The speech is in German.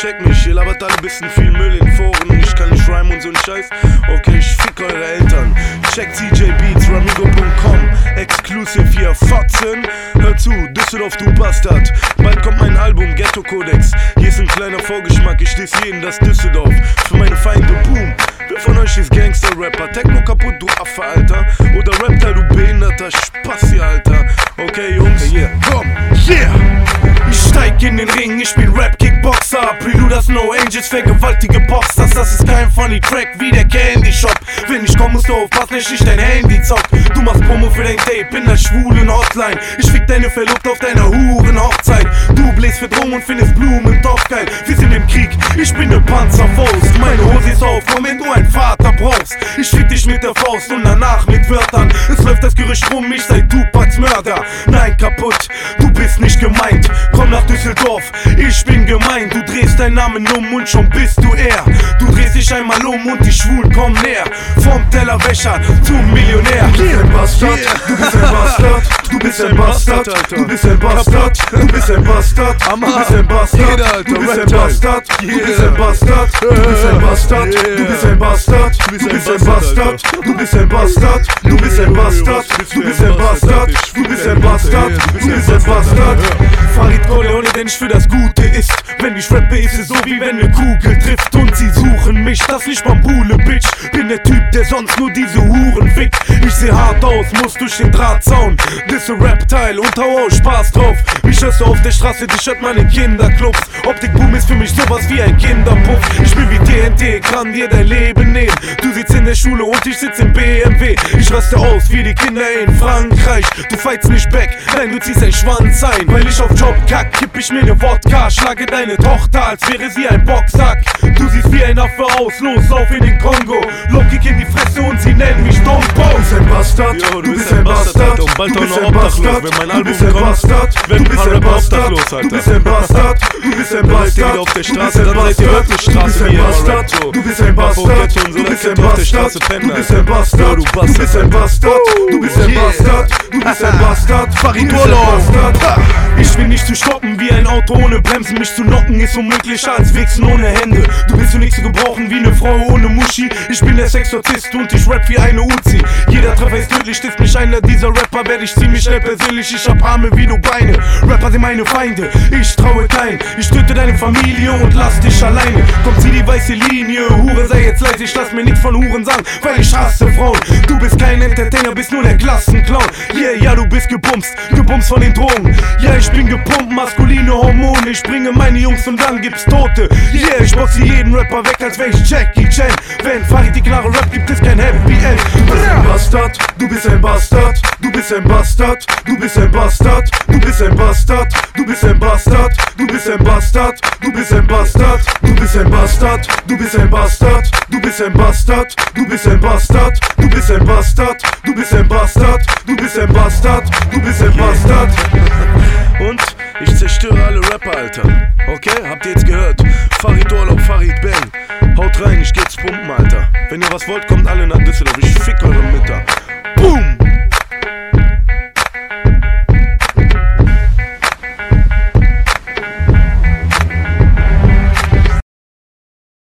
check mich, ihr labert alle bisschen viel Müll in Foren. Ich kann nicht rhymen und so'n Scheiß. Okay, ich fick eure Eltern. Checkt CJ Beats, Ramigo.com. Exclusive hier, Fotzen. Hör zu, Düsseldorf, du Bastard. Bald kommt mein Album, Ghetto Codex. Hier ist ein kleiner Vorgeschmack, ich diss jeden, das Düsseldorf. Für meine Feinde, boom. Wer von euch ist Gangster-Rapper? Techno kaputt, du Affe, Alter. Oder rappt du behinderter Spassi, Alter. Okay, Jungs, komm, ich steig in den Ring, ich spiel Rap-Kickboxer. Preluders, No Angels, vergewaltige Popstars. Das ist kein funny Track wie der Candy Shop. Wenn ich komm, musst du aufpassen, dass ich dein Handy zock. Du machst Promo für dein Tape in der schwulen Hotline. Ich fick deine Verlobte auf deiner Huren-Hochzeit. Du bläst für Drum und findest Blumen doch geil. Wir sind im Krieg, ich bin ne Panzerfaust. Meine Hose ist auf, komm, wenn du einen Vater brauchst. Ich fick dich mit der Faust und danach mit Wörtern. Es läuft das Gerücht rum, ich sei Tupacs Mörder. Nein, kaputt, du bist nicht gemeint. Komm nach Düsseldorf, ich bin gemein. Du drehst deinen Namen um und schon bist du er. Du drehst dich einmal um und die Schwulen kommen näher. Vom Tellerwäscher zum Millionär. Du bist ein Bastard, du bist ein Bastard, du bist ein Bastard, du bist ein Bastard, du bist ein Bastard, du bist ein Bastard, du bist ein Bastard, du bist ein Bastard, du bist ein Bastard, du bist ein Bastard, du bist ein Bastard, du bist ein Bastard, du bist ein Bastard, du bist ein Bastard, du bist ein Bastard, du bist ein Bastard. Farid Corleone, denn ich für das Gute ist. Wenn ich rappe, ist es so wie wenn ne Kugel trifft. Und sie suchen mich, das nicht Bambule, Bitch. Bin der Typ, der sonst nur diese Huren fickt. Ich seh hart aus, muss durch den Drahtzaun. Disse Rap-Teil und hau aus Spaß drauf. Mich hörst du auf der Straße, dich hört meine Kinderclubs. Optik-Boom ist für mich sowas wie ein Kinderpuff. Ich bin wie TNT, kann dir dein Leben nehmen. Du sitzt in der Schule und ich sitz im BMW. Ich raste aus wie die Kinder in Frankreich. Du fightst nicht back, nein, du ziehst ein Schwanz ein. Weil ich auf Job kack, kipp ich mir ne Wodka. Schlage deine Tochter, als wäre sie ein Boxsack. Du siehst wie ein Affe aus, los, lauf in den Kongo. Low-Kick in die Fresse und sie nennen mich Dompo. Du bist ein Bastard, du bist ein Bastard, und bald du auch bist noch ein obdachlos. Bastard, Wenn mein du Album bist ein kommt, Bastard, werden du bist ein Bastard, obdachlos, Alter. du bist ein Bastard, du bist ein Bastard, auf der du Straße, bist ein dann seid ihr Bastard, wirklich du bist ein Straßenjäger, Bastard, so. du bist ein Bastard, du bist ein Bastard, du bist ein Bastard, du bist ein Bastard, du bist ein Bastard, du bist ein Bastard, Farid Ich bin nicht zu stoppen wie ein Auto ohne Bremsen. Mich zu knocken ist unmöglicher als Wichsen ohne Hände. Du bist zunächst zu gebrauchen wie ne Frau ohne Muschi. Ich bin der Sexorzist und ich rap wie eine Uzi. Jeder Treffer ist tödlich, ist mich einer dieser Rapper. Werd ich ziemlich schnell persönlich, ich hab Arme wie du Beine. Rapper sind meine Feinde, ich traue kein. Ich töte deine Familie und lass dich alleine. Komm, zieh die weiße Linie, Hure, sei jetzt leise. Ich lass mir nichts von Huren sagen, weil ich hasse Frauen. Du bist kein Entertainer, bist nur der Klassenclown. Yeah, ja, du bist gebumst von den Drogen. Ja, ich bin gepumpt, maskuline Hormone. Ich bringe meine Jungs und dann gibt's Tote. Yeah, ich boxe jeden Rapper weg, als wär ich Jackie Chan. Wenn Farid die klare Rap gibt, es kein Happy End. Du bist ein Bastard, du bist ein Bastard, du bist ein Bastard, du bist ein Bastard, du bist ein Bastard, du bist ein Bastard, du bist ein Bastard, du bist ein Bastard, du bist ein Bastard, du bist ein Bastard, du bist ein Bastard, du bist ein Bastard, du bist ein Bastard, du bist ein Bastard, du bist ein Bastard, du bist ein Bastard. Und ich zerstöre alle Rapper, Alter. Okay, habt ihr jetzt gehört? Farid Urlaub, Farid Bang. Haut rein, ich geh jetzt pumpen, Alter. Wenn ihr was wollt, kommt alle nach Düsseldorf. Ich fick eure Mütter. Boom!